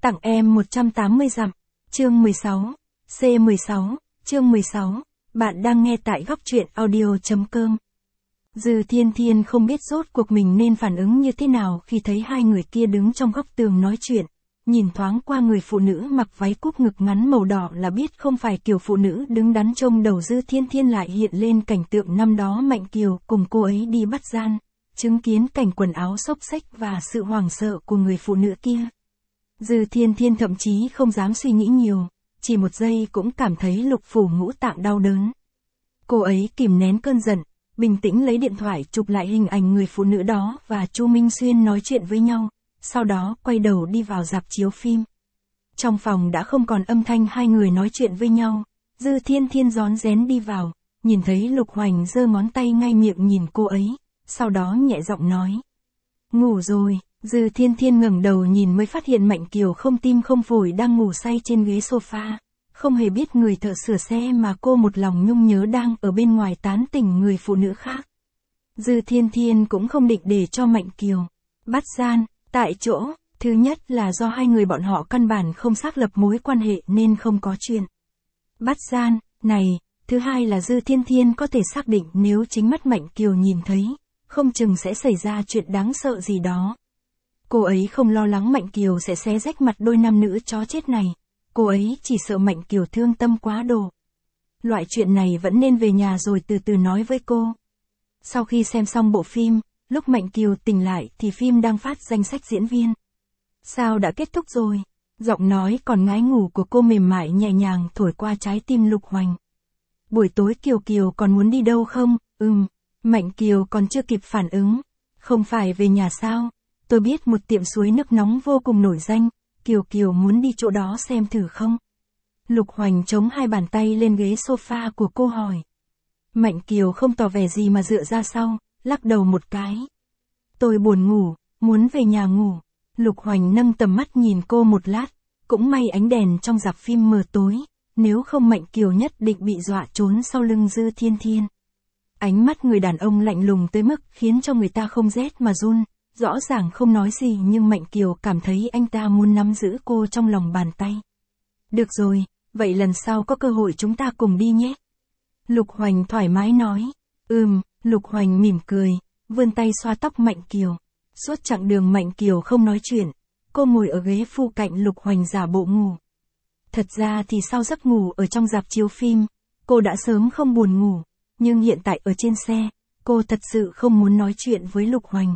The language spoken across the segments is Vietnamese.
Tặng em 180 dặm. Chương 16. C16. Chương 16. Bạn đang nghe tại góc truyện audio.com. Dư Thiên Thiên không biết rốt cuộc mình nên phản ứng như thế nào khi thấy hai người kia đứng trong góc tường nói chuyện. Nhìn thoáng qua người phụ nữ mặc váy cúp ngực ngắn màu đỏ là biết không phải kiểu phụ nữ đứng đắn trông đầu. Dư Thiên Thiên lại hiện lên cảnh tượng năm đó Mạnh Kiều cùng cô ấy đi bắt gian, chứng kiến cảnh quần áo xốc xếch và sự hoảng sợ của người phụ nữ kia. Dư Thiên Thiên thậm chí không dám suy nghĩ nhiều, chỉ một giây cũng cảm thấy lục phủ ngũ tạng đau đớn. Cô ấy kìm nén cơn giận, bình tĩnh lấy điện thoại chụp lại hình ảnh người phụ nữ đó và Chu Minh Xuyên nói chuyện với nhau, sau đó quay đầu đi vào rạp chiếu phim. Trong phòng đã không còn âm thanh hai người nói chuyện với nhau, Dư Thiên Thiên rón rén đi vào, nhìn thấy Lục Hoành giơ ngón tay ngay miệng nhìn cô ấy, sau đó nhẹ giọng nói. Ngủ rồi. Dư Thiên Thiên ngẩng đầu nhìn mới phát hiện Mạnh Kiều không tim không phổi đang ngủ say trên ghế sofa, không hề biết người thợ sửa xe mà cô một lòng nhung nhớ đang ở bên ngoài tán tỉnh người phụ nữ khác. Dư Thiên Thiên cũng không định để cho Mạnh Kiều bắt gian tại chỗ, thứ nhất là do hai người bọn họ căn bản không xác lập mối quan hệ nên không có chuyện bắt gian này, thứ hai là Dư Thiên Thiên có thể xác định nếu chính mắt Mạnh Kiều nhìn thấy, không chừng sẽ xảy ra chuyện đáng sợ gì đó. Cô ấy không lo lắng Mạnh Kiều sẽ xé rách mặt đôi nam nữ chó chết này, cô ấy chỉ sợ Mạnh Kiều thương tâm quá độ. Loại chuyện này vẫn nên về nhà rồi từ từ nói với cô. Sau khi xem xong bộ phim, lúc Mạnh Kiều tỉnh lại thì phim đang phát danh sách diễn viên. Sao đã kết thúc rồi? Giọng nói còn ngái ngủ của cô mềm mại nhẹ nhàng thổi qua trái tim Lục Hoành. Buổi tối Kiều Kiều còn muốn đi đâu không? Mạnh Kiều còn chưa kịp phản ứng. Không phải về nhà sao? Tôi biết một tiệm suối nước nóng vô cùng nổi danh, Kiều Kiều muốn đi chỗ đó xem thử không? Lục Hoành chống hai bàn tay lên ghế sofa của cô hỏi. Mạnh Kiều không tỏ vẻ gì mà dựa ra sau, lắc đầu một cái. Tôi buồn ngủ, muốn về nhà ngủ. Lục Hoành nâng tầm mắt nhìn cô một lát, cũng may ánh đèn trong rạp phim mờ tối, nếu không Mạnh Kiều nhất định bị dọa trốn sau lưng Dư Thiên Thiên. Ánh mắt người đàn ông lạnh lùng tới mức khiến cho người ta không rét mà run. Rõ ràng không nói gì nhưng Mạnh Kiều cảm thấy anh ta muốn nắm giữ cô trong lòng bàn tay. Được rồi, vậy lần sau có cơ hội chúng ta cùng đi nhé. Lục Hoành thoải mái nói. Lục Hoành mỉm cười, vươn tay xoa tóc Mạnh Kiều. Suốt chặng đường Mạnh Kiều không nói chuyện, cô ngồi ở ghế phu cạnh Lục Hoành giả bộ ngủ. Thật ra thì sau giấc ngủ ở trong rạp chiếu phim, cô đã sớm không buồn ngủ, nhưng hiện tại ở trên xe, cô thật sự không muốn nói chuyện với Lục Hoành.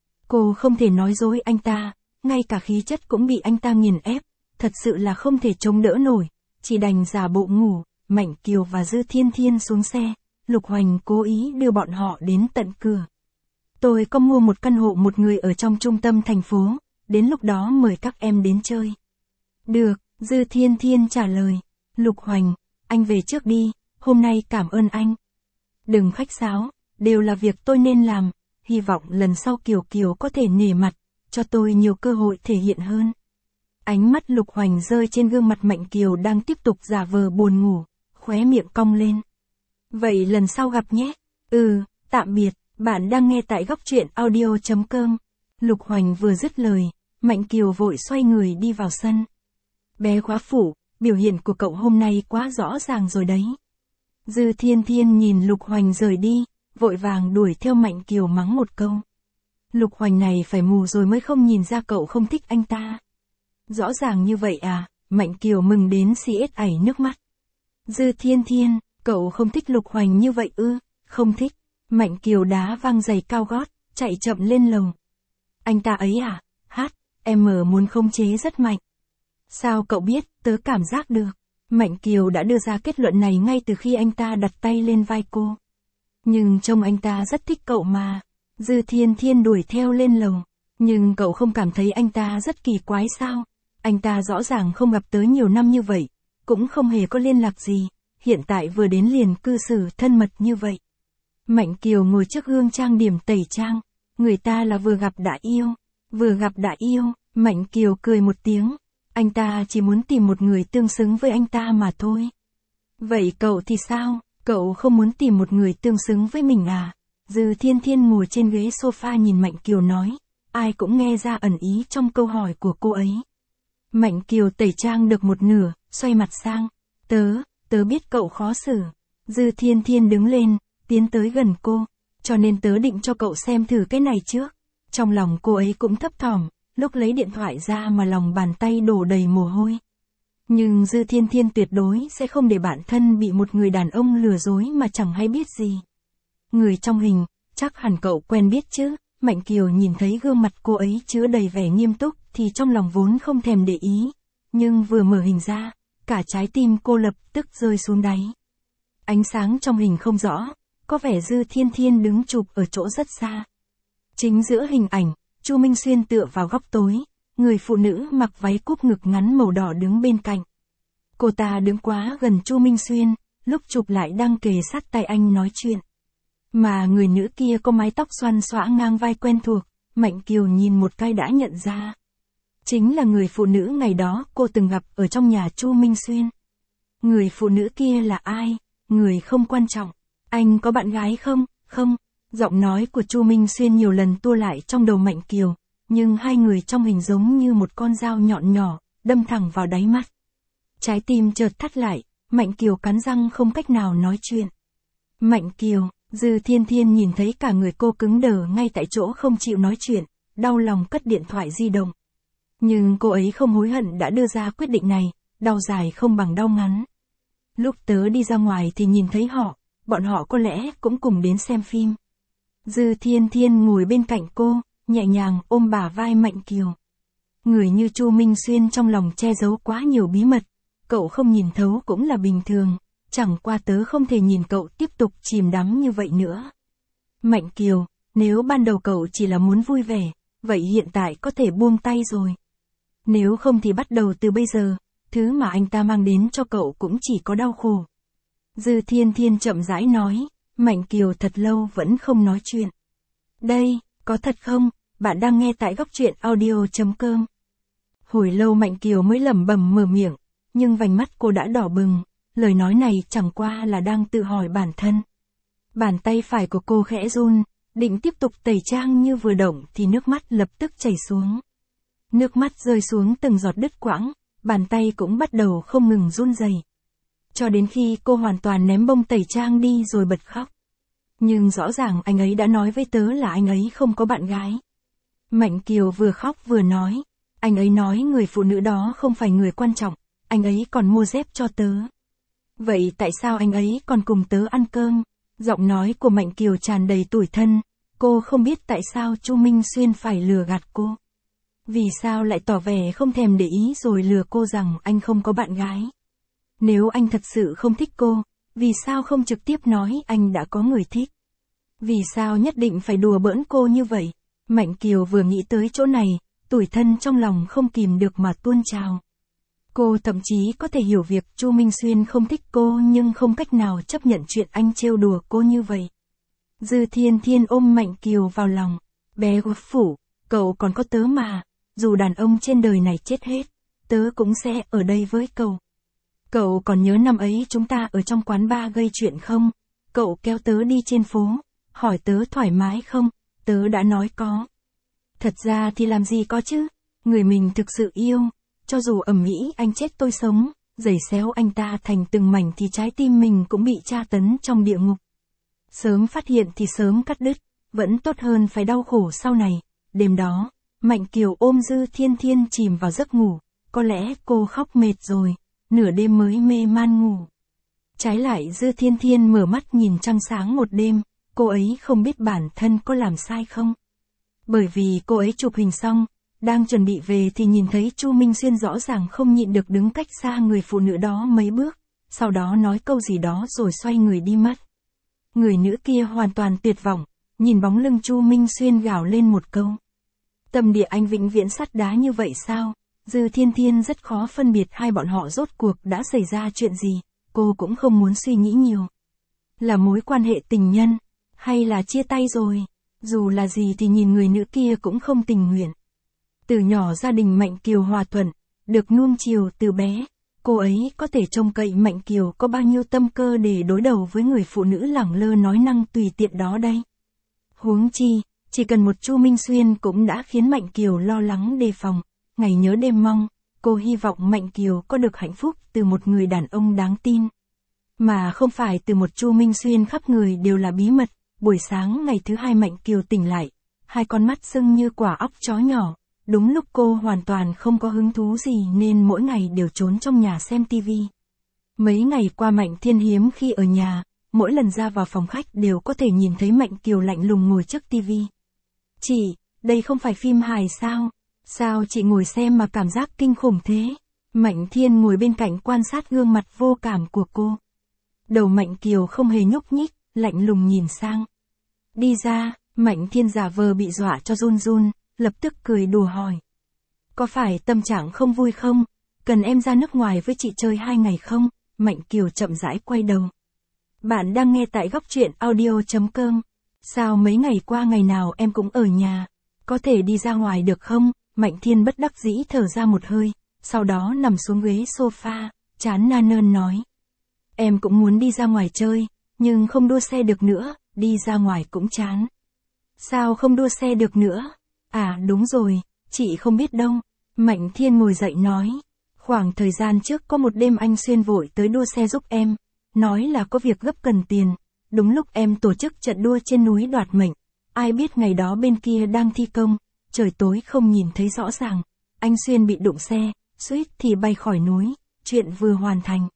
Cô không thể nói dối anh ta, ngay cả khí chất cũng bị anh ta nghiền ép, thật sự là không thể chống đỡ nổi, chỉ đành giả bộ ngủ. Mạnh Kiều và Dư Thiên Thiên xuống xe, Lục Hoành cố ý đưa bọn họ đến tận cửa. Tôi có mua một căn hộ một người ở trong trung tâm thành phố, đến lúc đó mời các em đến chơi. Được, Dư Thiên Thiên trả lời. Lục Hoành, anh về trước đi, hôm nay cảm ơn anh. Đừng khách sáo, đều là việc tôi nên làm. Hy vọng lần sau Kiều Kiều có thể nể mặt, cho tôi nhiều cơ hội thể hiện hơn. Ánh mắt Lục Hoành rơi trên gương mặt Mạnh Kiều đang tiếp tục giả vờ buồn ngủ, khóe miệng cong lên. Vậy lần sau gặp nhé. Tạm biệt, bạn đang nghe tại góc truyện audio.com. Lục Hoành vừa dứt lời, Mạnh Kiều vội xoay người đi vào sân. Bé quá phủ, biểu hiện của cậu hôm nay quá rõ ràng rồi đấy. Dư Thiên Thiên nhìn Lục Hoành rời đi, vội vàng đuổi theo Mạnh Kiều mắng một câu. Lục Hoành này phải mù rồi mới không nhìn ra cậu không thích anh ta. Rõ ràng như vậy à? Mạnh Kiều mừng đến xiết ảy nước mắt. Dư Thiên Thiên, cậu không thích Lục Hoành như vậy ư? Không thích. Mạnh Kiều đá văng giày cao gót, chạy chậm lên lầu. Anh ta ấy à? Em muốn khống chế rất mạnh. Sao cậu biết? Tớ cảm giác được. Mạnh Kiều đã đưa ra kết luận này ngay từ khi anh ta đặt tay lên vai cô. Nhưng trông anh ta rất thích cậu mà. Dư Thiên Thiên đuổi theo lên lầu. Nhưng cậu không cảm thấy anh ta rất kỳ quái sao? Anh ta rõ ràng không gặp tớ nhiều năm như vậy, cũng không hề có liên lạc gì, hiện tại vừa đến liền cư xử thân mật như vậy. Mạnh Kiều ngồi trước gương trang điểm tẩy trang, người ta là vừa gặp đã yêu, Mạnh Kiều cười một tiếng, anh ta chỉ muốn tìm một người tương xứng với anh ta mà thôi. Vậy cậu thì sao, cậu không muốn tìm một người tương xứng với mình à? Dư Thiên Thiên ngồi trên ghế sofa nhìn Mạnh Kiều nói, ai cũng nghe ra ẩn ý trong câu hỏi của cô ấy. Mạnh Kiều tẩy trang được một nửa, xoay mặt sang. Tớ biết cậu khó xử. Dư Thiên Thiên đứng lên, tiến tới gần cô. Cho nên tớ định cho cậu xem thử cái này trước. Trong lòng cô ấy cũng thấp thỏm, lúc lấy điện thoại ra mà lòng bàn tay đổ đầy mồ hôi. Nhưng Dư Thiên Thiên tuyệt đối sẽ không để bản thân bị một người đàn ông lừa dối mà chẳng hay biết gì. Người trong hình, chắc hẳn cậu quen biết chứ. Mạnh Kiều nhìn thấy gương mặt cô ấy chứa đầy vẻ nghiêm túc thì trong lòng vốn không thèm để ý. Nhưng vừa mở hình ra, cả trái tim cô lập tức rơi xuống đáy. Ánh sáng trong hình không rõ, có vẻ Dư Thiên Thiên đứng chụp ở chỗ rất xa. Chính giữa hình ảnh, Chu Minh Xuyên tựa vào góc tối, người phụ nữ mặc váy cúp ngực ngắn màu đỏ đứng bên cạnh. Cô ta đứng quá gần Chu Minh Xuyên, lúc chụp lại đang kề sát tay anh nói chuyện. Mà người nữ kia có mái tóc xoăn xõa ngang vai quen thuộc, Mạnh Kiều nhìn một cái đã nhận ra. Chính là người phụ nữ ngày đó cô từng gặp ở trong nhà Chu Minh Xuyên. Người phụ nữ kia là ai? Người không quan trọng. Anh có bạn gái không? Không. Giọng nói của Chu Minh Xuyên nhiều lần tua lại trong đầu Mạnh Kiều, nhưng hai người trong hình giống như một con dao nhọn nhỏ, đâm thẳng vào đáy mắt. Trái tim chợt thắt lại, Mạnh Kiều cắn răng không cách nào nói chuyện. Mạnh Kiều, Dư Thiên Thiên nhìn thấy cả người cô cứng đờ ngay tại chỗ không chịu nói chuyện, đau lòng cất điện thoại di động. Nhưng cô ấy không hối hận đã đưa ra quyết định này, đau dài không bằng đau ngắn. Lúc tớ đi ra ngoài thì nhìn thấy họ, bọn họ có lẽ cũng cùng đến xem phim. Dư Thiên Thiên ngồi bên cạnh cô, nhẹ nhàng ôm bả vai Mạnh Kiều. Người như Chu Minh Xuyên trong lòng che giấu quá nhiều bí mật, cậu không nhìn thấu cũng là bình thường, chẳng qua tớ không thể nhìn cậu tiếp tục chìm đắm như vậy nữa. Mạnh Kiều, nếu ban đầu cậu chỉ là muốn vui vẻ, vậy hiện tại có thể buông tay rồi. Nếu không thì bắt đầu từ bây giờ, thứ mà anh ta mang đến cho cậu cũng chỉ có đau khổ. Dư Thiên Thiên chậm rãi nói, Mạnh Kiều thật lâu vẫn không nói chuyện. Đây, có thật không? Bạn đang nghe tại góc truyện audio.com. Hồi lâu Mạnh Kiều mới lẩm bẩm mở miệng, nhưng vành mắt cô đã đỏ bừng, lời nói này chẳng qua là đang tự hỏi bản thân. Bàn tay phải của cô khẽ run, định tiếp tục tẩy trang như vừa động thì nước mắt lập tức chảy xuống. Nước mắt rơi xuống từng giọt đứt quãng, bàn tay cũng bắt đầu không ngừng run rẩy. Cho đến khi cô hoàn toàn ném bông tẩy trang đi rồi bật khóc. Nhưng rõ ràng anh ấy đã nói với tớ là anh ấy không có bạn gái. Mạnh Kiều vừa khóc vừa nói, anh ấy nói người phụ nữ đó không phải người quan trọng, anh ấy còn mua dép cho tớ. Vậy tại sao anh ấy còn cùng tớ ăn cơm? Giọng nói của Mạnh Kiều tràn đầy tủi thân, cô không biết tại sao Chu Minh Xuyên phải lừa gạt cô. Vì sao lại tỏ vẻ không thèm để ý rồi lừa cô rằng anh không có bạn gái? Nếu anh thật sự không thích cô, vì sao không trực tiếp nói anh đã có người thích? Vì sao nhất định phải đùa bỡn cô như vậy? Mạnh Kiều vừa nghĩ tới chỗ này, tủi thân trong lòng không kìm được mà tuôn trào. Cô thậm chí có thể hiểu việc Chu Minh Xuyên không thích cô nhưng không cách nào chấp nhận chuyện anh trêu đùa cô như vậy. Dư Thiên Thiên ôm Mạnh Kiều vào lòng. Bé gột phủ, cậu còn có tớ mà, dù đàn ông trên đời này chết hết, tớ cũng sẽ ở đây với cậu. Cậu còn nhớ năm ấy chúng ta ở trong quán bar gây chuyện không? Cậu kéo tớ đi trên phố, hỏi tớ thoải mái không? Tớ đã nói có. Thật ra thì làm gì có chứ, người mình thực sự yêu, cho dù ầm ĩ anh chết tôi sống, giày xéo anh ta thành từng mảnh thì trái tim mình cũng bị tra tấn trong địa ngục. Sớm phát hiện thì sớm cắt đứt, vẫn tốt hơn phải đau khổ sau này. Đêm đó, Mạnh Kiều ôm Dư Thiên Thiên chìm vào giấc ngủ, có lẽ cô khóc mệt rồi, nửa đêm mới mê man ngủ. Trái lại Dư Thiên Thiên mở mắt nhìn trăng sáng một đêm, cô ấy không biết bản thân có làm sai không. Bởi vì cô ấy chụp hình xong, đang chuẩn bị về thì nhìn thấy Chu Minh Xuyên rõ ràng không nhịn được đứng cách xa người phụ nữ đó mấy bước, sau đó nói câu gì đó rồi xoay người đi mất. Người nữ kia hoàn toàn tuyệt vọng, nhìn bóng lưng Chu Minh Xuyên gào lên một câu. Tâm địa anh vĩnh viễn sắt đá như vậy sao? Dư Thiên Thiên rất khó phân biệt hai bọn họ rốt cuộc đã xảy ra chuyện gì, cô cũng không muốn suy nghĩ nhiều. Là mối quan hệ tình nhân, hay là chia tay rồi? Dù là gì thì nhìn người nữ kia cũng không tình nguyện. Từ nhỏ gia đình Mạnh Kiều hòa thuận, được nuông chiều từ bé, cô ấy có thể trông cậy Mạnh Kiều có bao nhiêu tâm cơ để đối đầu với người phụ nữ lẳng lơ nói năng tùy tiện đó đây. Huống chi, chỉ cần một Chu Minh Xuyên cũng đã khiến Mạnh Kiều lo lắng đề phòng, ngày nhớ đêm mong, cô cô hy vọng Mạnh Kiều có được hạnh phúc từ một người đàn ông đáng tin. Mà không phải từ một Chu Minh Xuyên khắp người đều là bí mật. Buổi sáng ngày thứ hai Mạnh Kiều tỉnh lại, hai con mắt sưng như quả óc chó nhỏ. Đúng lúc cô hoàn toàn không có hứng thú gì nên mỗi ngày đều trốn trong nhà xem tivi. Mấy ngày qua Mạnh Thiên hiếm khi ở nhà, mỗi lần ra vào phòng khách đều có thể nhìn thấy Mạnh Kiều lạnh lùng ngồi trước tivi. Chị, đây không phải phim hài sao? Sao chị ngồi xem mà cảm giác kinh khủng thế? Mạnh Thiên ngồi bên cạnh quan sát gương mặt vô cảm của cô. Đầu Mạnh Kiều không hề nhúc nhích, lạnh lùng nhìn sang. Đi ra, Mạnh Thiên giả vờ bị dọa cho run run, lập tức cười đùa hỏi. Có phải tâm trạng không vui không? Cần em ra nước ngoài với chị chơi 2 ngày không? Mạnh Kiều chậm rãi quay đầu. Bạn đang nghe tại góc truyện audio.com. Sao mấy ngày qua ngày nào em cũng ở nhà? Có thể đi ra ngoài được không? Mạnh Thiên bất đắc dĩ thở ra một hơi, sau đó nằm xuống ghế sofa, chán nản nói. Em cũng muốn đi ra ngoài chơi, nhưng không đua xe được nữa, đi ra ngoài cũng chán. Sao không đua xe được nữa? À đúng rồi, chị không biết đâu. Mạnh Thiên ngồi dậy nói. Khoảng thời gian trước có một đêm anh Xuyên vội tới đua xe giúp em, nói là có việc gấp cần tiền. Đúng lúc em tổ chức trận đua trên núi Đoạt Mệnh. Ai biết ngày đó bên kia đang thi công, trời tối không nhìn thấy rõ ràng. Anh Xuyên bị đụng xe, suýt thì bay khỏi núi, chuyện vừa hoàn thành.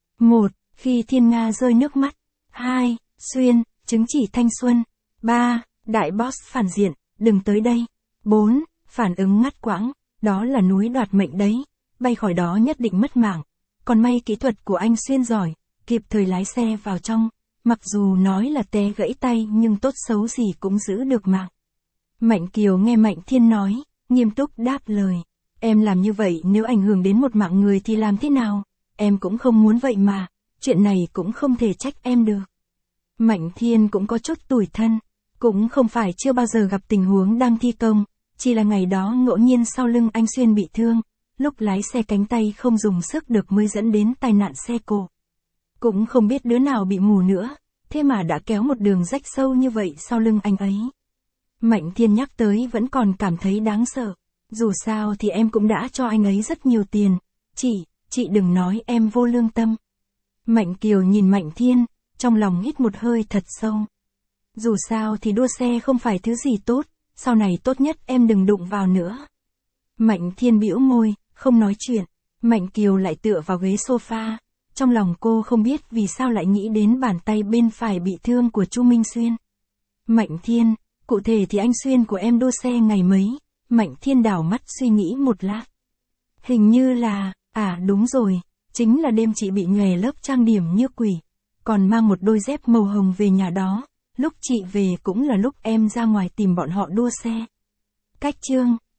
1. Khi Thiên Nga rơi nước mắt. 2. Xuyên, chứng chỉ thanh xuân. 3. Đại boss phản diện, đừng tới đây. 4. Phản ứng ngắt quãng, đó là núi Đoạt Mệnh đấy. Bay khỏi đó nhất định mất mạng. Còn may kỹ thuật của anh Xuyên giỏi, kịp thời lái xe vào trong. Mặc dù nói là té gãy tay nhưng tốt xấu gì cũng giữ được mạng. Mạnh Kiều nghe Mạnh Thiên nói, nghiêm túc đáp lời. Em làm như vậy nếu ảnh hưởng đến một mạng người thì làm thế nào? Em cũng không muốn vậy mà, chuyện này cũng không thể trách em được. Mạnh Thiên cũng có chút tủi thân, cũng không phải chưa bao giờ gặp tình huống đang thi công, chỉ là ngày đó ngẫu nhiên sau lưng anh Xuyên bị thương, lúc lái xe cánh tay không dùng sức được mới dẫn đến tai nạn xe cộ. Cũng không biết đứa nào bị mù nữa, thế mà đã kéo một đường rách sâu như vậy sau lưng anh ấy. Mạnh Thiên nhắc tới vẫn còn cảm thấy đáng sợ. Dù sao thì em cũng đã cho anh ấy rất nhiều tiền. Chị đừng nói em vô lương tâm. Mạnh Kiều nhìn Mạnh Thiên, trong lòng hít một hơi thật sâu. Dù sao thì đua xe không phải thứ gì tốt, sau này tốt nhất em đừng đụng vào nữa. Mạnh Thiên bĩu môi, không nói chuyện. Mạnh Kiều lại tựa vào ghế sofa. Trong lòng cô không biết vì sao lại nghĩ đến bàn tay bên phải bị thương của Chu Minh Xuyên. Mạnh Thiên, cụ thể thì anh Xuyên của em đua xe ngày mấy? Mạnh Thiên đảo mắt suy nghĩ một lát. Hình như là, đúng rồi, chính là đêm chị bị nhòe lớp trang điểm như quỷ, còn mang một đôi dép màu hồng về nhà đó. Lúc chị về cũng là lúc em ra ngoài tìm bọn họ đua xe. Cách chương